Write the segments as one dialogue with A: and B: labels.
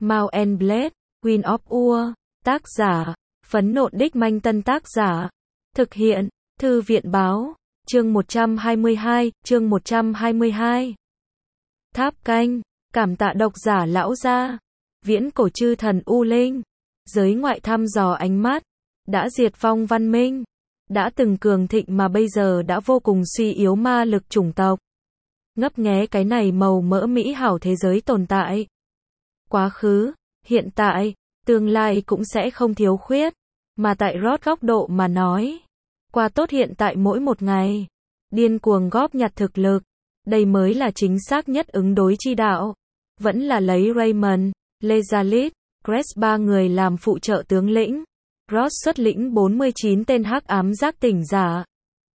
A: Mount and Blade, Queen of War, tác giả, Phấn Nộn Đích Manh Tân tác giả, thực hiện, Thư viện báo, chương 122, chương 122. Tháp canh, cảm tạ độc giả lão gia, viễn cổ chư thần U Linh, giới ngoại thăm dò ánh mắt, đã diệt vong văn minh, đã từng cường thịnh mà bây giờ đã vô cùng suy yếu ma lực chủng tộc. Ngấp nghé cái này màu mỡ mỹ hảo thế giới tồn tại. Quá khứ, hiện tại, tương lai cũng sẽ không thiếu khuyết, mà tại Rod góc độ mà nói, qua tốt hiện tại mỗi một ngày, điên cuồng góp nhặt thực lực, đây mới là chính xác nhất ứng đối chi đạo. Vẫn là lấy Raymond, Lezalit, Crest ba người làm phụ trợ tướng lĩnh. Rod xuất lĩnh 49 tên hắc ám giác tỉnh giả.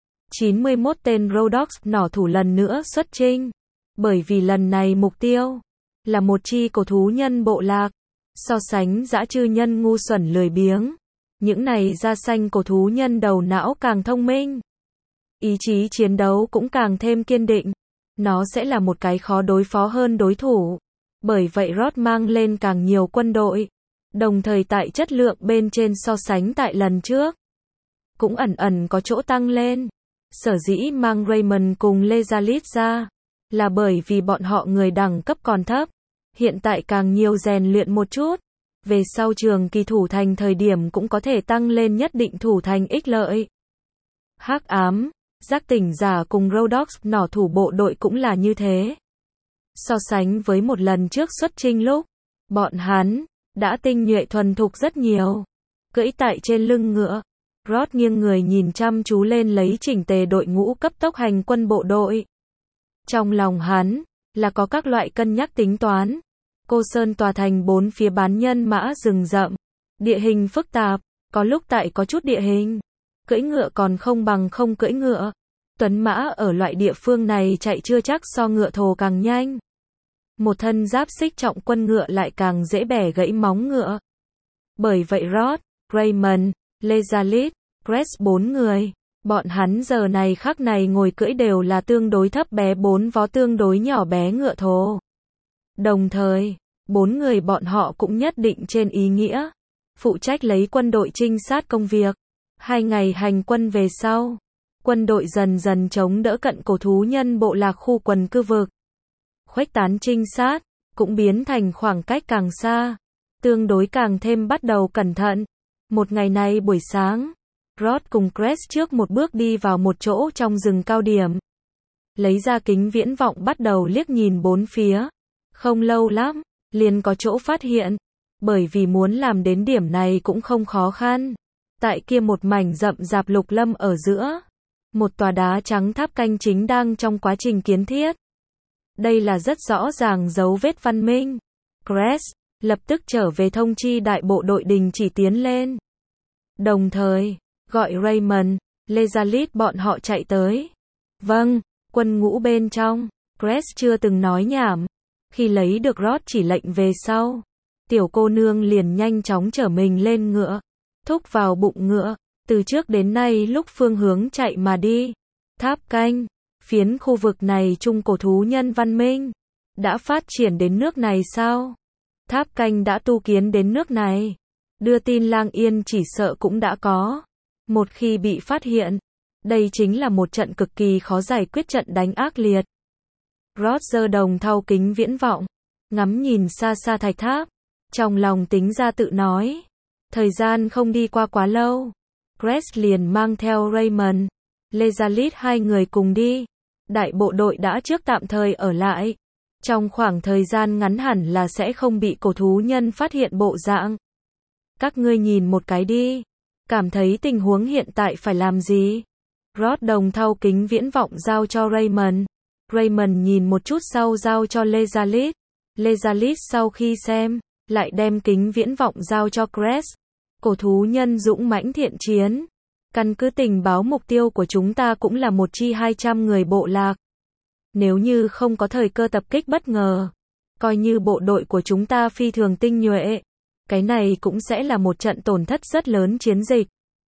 A: 91 tên Rhodox nỏ thủ lần nữa xuất chinh. Bởi vì lần này mục tiêu là một chi cổ thú nhân bộ lạc. So sánh dã chư nhân ngu xuẩn lười biếng, những này da xanh cổ thú nhân đầu não càng thông minh. Ý chí chiến đấu cũng càng thêm kiên định. Nó sẽ là một cái khó đối phó hơn đối thủ. Bởi vậy Rod mang lên càng nhiều quân đội. Đồng thời tại chất lượng bên trên so sánh tại lần trước, cũng ẩn ẩn có chỗ tăng lên. Sở dĩ mang Raymond cùng Lezalit ra, là bởi vì bọn họ người đẳng cấp còn thấp. Hiện tại càng nhiều rèn luyện một chút, về sau trường kỳ thủ thành thời điểm cũng có thể tăng lên nhất định thủ thành ích lợi. Hắc ám, giác tỉnh giả cùng Rhodox nỏ thủ bộ đội cũng là như thế. So sánh với một lần trước xuất chinh lúc, bọn hắn đã tinh nhuệ thuần thục rất nhiều. Cưỡi tại trên lưng ngựa, Rod nghiêng người nhìn chăm chú lên lấy chỉnh tề đội ngũ cấp tốc hành quân bộ đội. Trong lòng hắn là có các loại cân nhắc tính toán. Cô Sơn tòa thành bốn phía bán nhân mã rừng rậm, địa hình phức tạp, có lúc tại có chút địa hình, cưỡi ngựa còn không bằng không cưỡi ngựa. Tuấn mã ở loại địa phương này chạy chưa chắc so ngựa thồ càng nhanh. Một thân giáp xích trọng quân ngựa lại càng dễ bẻ gãy móng ngựa. Bởi vậy Rod, Raymond, Lezalit, Crest 4 người, bọn hắn giờ này khắc này ngồi cưỡi đều là tương đối thấp bé 4 vó tương đối nhỏ bé ngựa thồ. Đồng thời, 4 người bọn họ cũng nhất định trên ý nghĩa, phụ trách lấy quân đội trinh sát công việc. 2 ngày hành quân về sau, quân đội dần dần chống đỡ cận cổ thú nhân bộ lạc khu quần cư vực. Khuếch tán trinh sát, cũng biến thành khoảng cách càng xa, tương đối càng thêm bắt đầu cẩn thận. Một ngày này buổi sáng, Rod cùng Crest trước một bước đi vào một chỗ trong rừng cao điểm. Lấy ra kính viễn vọng bắt đầu liếc nhìn bốn phía. Không lâu lắm, liền có chỗ phát hiện. Bởi vì muốn làm đến điểm này cũng không khó khăn. Tại kia một mảnh rậm rạp lục lâm ở giữa, một tòa đá trắng tháp canh chính đang trong quá trình kiến thiết. Đây là rất rõ ràng dấu vết văn minh. Crest lập tức trở về thông chi đại bộ đội đình chỉ tiến lên. Đồng thời, gọi Raymond, Lezalit bọn họ chạy tới. Vâng, quân ngũ bên trong, Crest chưa từng nói nhảm. Khi lấy được Rod chỉ lệnh về sau, tiểu cô nương liền nhanh chóng trở mình lên ngựa, thúc vào bụng ngựa, từ trước đến nay lúc phương hướng chạy mà đi. Tháp canh, phiến khu vực này trung cổ thú nhân văn minh, đã phát triển đến nước này sao? Tháp canh đã tu kiến đến nước này, đưa tin Lang Yên chỉ sợ cũng đã có. Một khi bị phát hiện, đây chính là một trận cực kỳ khó giải quyết trận đánh ác liệt. Rod giơ đồng thau kính viễn vọng, ngắm nhìn xa xa thạch tháp, trong lòng tính ra tự nói. Thời gian không đi qua quá lâu, Crest liền mang theo Raymond, Lezalit 2 người cùng đi. Đại bộ đội đã trước tạm thời ở lại. Trong khoảng thời gian ngắn hẳn là sẽ không bị cổ thú nhân phát hiện bộ dạng. Các ngươi nhìn một cái đi. Cảm thấy tình huống hiện tại phải làm gì? Rod đồng thau kính viễn vọng giao cho Raymond. Raymond nhìn một chút sau giao cho Lezalit. Lezalit sau khi xem, lại đem kính viễn vọng giao cho Crest. Cổ thú nhân dũng mãnh thiện chiến. Căn cứ tình báo mục tiêu của chúng ta cũng là một chi 200 người bộ lạc. Nếu như không có thời cơ tập kích bất ngờ, coi như bộ đội của chúng ta phi thường tinh nhuệ, cái này cũng sẽ là một trận tổn thất rất lớn chiến dịch.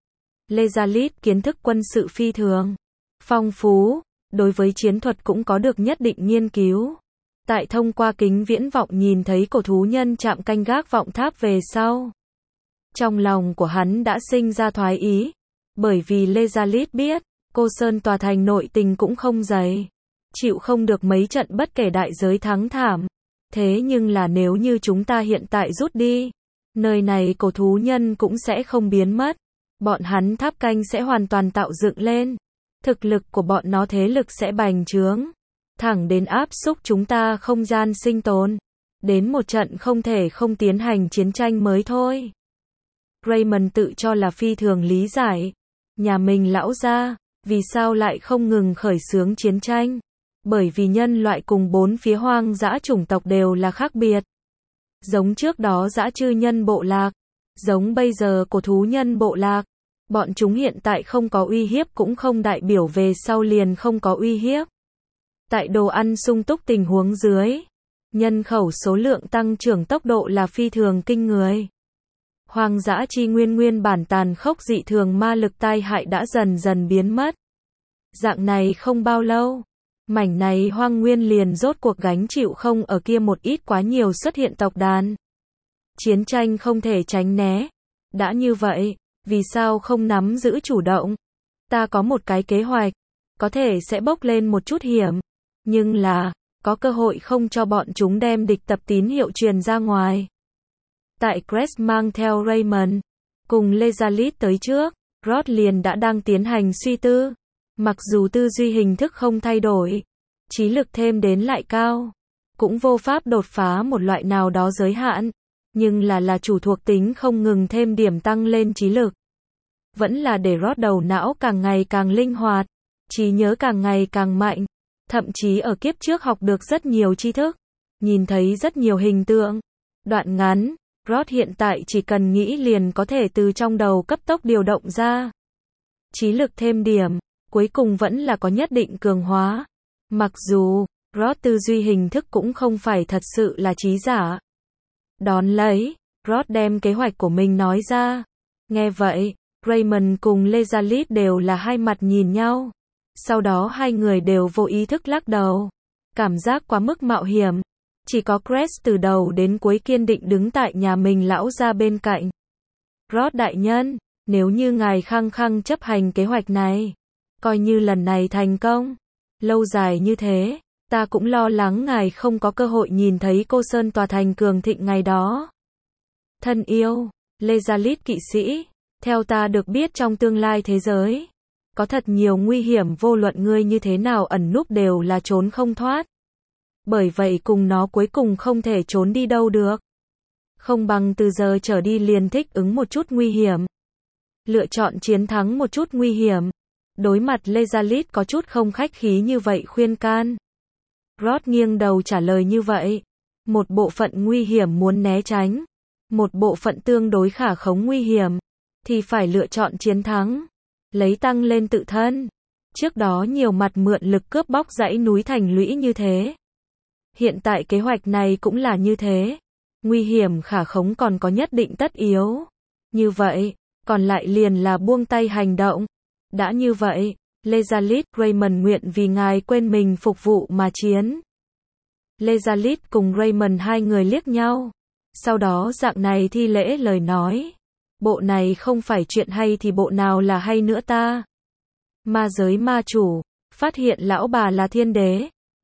A: Lezalit kiến thức quân sự phi thường phong phú, đối với chiến thuật cũng có được nhất định nghiên cứu. Tại thông qua kính viễn vọng nhìn thấy cổ thú nhân chạm canh gác vọng tháp về sau. Trong lòng của hắn đã sinh ra thoái ý, bởi vì Lezalit biết, cô Sơn tòa thành nội tình cũng không dày, chịu không được mấy trận bất kể đại giới thắng thảm. Thế nhưng là nếu như chúng ta hiện tại rút đi, nơi này cổ thú nhân cũng sẽ không biến mất, bọn hắn tháp canh sẽ hoàn toàn tạo dựng lên, thực lực của bọn nó thế lực sẽ bành trướng, thẳng đến áp xúc chúng ta không gian sinh tồn, đến một trận không thể không tiến hành chiến tranh mới thôi. Raymond tự cho là phi thường lý giải, nhà mình lão gia, vì sao lại không ngừng khởi xướng chiến tranh? Bởi vì nhân loại cùng bốn phía hoang dã chủng tộc đều là khác biệt. Giống trước đó dã chư nhân bộ lạc, giống bây giờ cổ thú nhân bộ lạc, bọn chúng hiện tại không có uy hiếp cũng không đại biểu về sau liền không có uy hiếp. Tại đồ ăn sung túc tình huống dưới, nhân khẩu số lượng tăng trưởng tốc độ là phi thường kinh người. Hoang dã chi nguyên bản tàn khốc dị thường ma lực tai hại đã dần dần biến mất. Dạng này không bao lâu, mảnh này hoang nguyên liền rốt cuộc gánh chịu không ở kia một ít quá nhiều xuất hiện tộc đàn. Chiến tranh không thể tránh né. Đã như vậy, vì sao không nắm giữ chủ động? Ta có một cái kế hoạch, có thể sẽ bốc lên một chút hiểm, nhưng là, có cơ hội không cho bọn chúng đem địch tập tín hiệu truyền ra ngoài. Tại Crest mang theo Raymond, cùng Lezalit tới trước, Rod liền đã đang tiến hành suy tư. Mặc dù tư duy hình thức không thay đổi, trí lực thêm đến lại cao, cũng vô pháp đột phá một loại nào đó giới hạn, nhưng là chủ thuộc tính không ngừng thêm điểm tăng lên trí lực. Vẫn là để Rod đầu não càng ngày càng linh hoạt, trí nhớ càng ngày càng mạnh, thậm chí ở kiếp trước học được rất nhiều tri thức, nhìn thấy rất nhiều hình tượng, đoạn ngắn, Rod hiện tại chỉ cần nghĩ liền có thể từ trong đầu cấp tốc điều động ra. Trí lực thêm điểm, cuối cùng vẫn là có nhất định cường hóa. Mặc dù, Rod tư duy hình thức cũng không phải thật sự là trí giả. Đón lấy, Rod đem kế hoạch của mình nói ra. Nghe vậy, Raymond cùng Lezalit đều là hai mặt nhìn nhau. Sau đó hai người đều vô ý thức lắc đầu. Cảm giác quá mức mạo hiểm. Chỉ có Crest từ đầu đến cuối kiên định đứng tại nhà mình lão gia bên cạnh. Rod đại nhân, nếu như ngài khăng khăng chấp hành kế hoạch này, coi như lần này thành công, lâu dài như thế, ta cũng lo lắng ngài không có cơ hội nhìn thấy cô Sơn tòa thành cường thịnh ngày đó. Thân yêu, Lezalit kỵ sĩ, theo ta được biết trong tương lai thế giới, có thật nhiều nguy hiểm vô luận ngươi như thế nào ẩn núp đều là trốn không thoát. Bởi vậy cùng nó cuối cùng không thể trốn đi đâu được. Không bằng từ giờ trở đi liền thích ứng một chút nguy hiểm. Lựa chọn chiến thắng một chút nguy hiểm. Đối mặt Lezalit có chút không khách khí như vậy khuyên can. Rod nghiêng đầu trả lời như vậy. Một bộ phận nguy hiểm muốn né tránh. Một bộ phận tương đối khả khống nguy hiểm. Thì phải lựa chọn chiến thắng. Lấy tăng lên tự thân. Trước đó nhiều mặt mượn lực cướp bóc dãy núi thành lũy như thế. Hiện tại kế hoạch này cũng là như thế. Nguy hiểm khả khống còn có nhất định tất yếu. Như vậy, còn lại liền là buông tay hành động. Đã như vậy, Lezalit, Raymond nguyện vì ngài quên mình phục vụ mà chiến. Lezalit cùng Raymond hai người liếc nhau. Sau đó dạng này thi lễ lời nói. Bộ này không phải chuyện hay thì bộ nào là hay nữa ta. Ma giới ma chủ, phát hiện lão bà là thiên đế.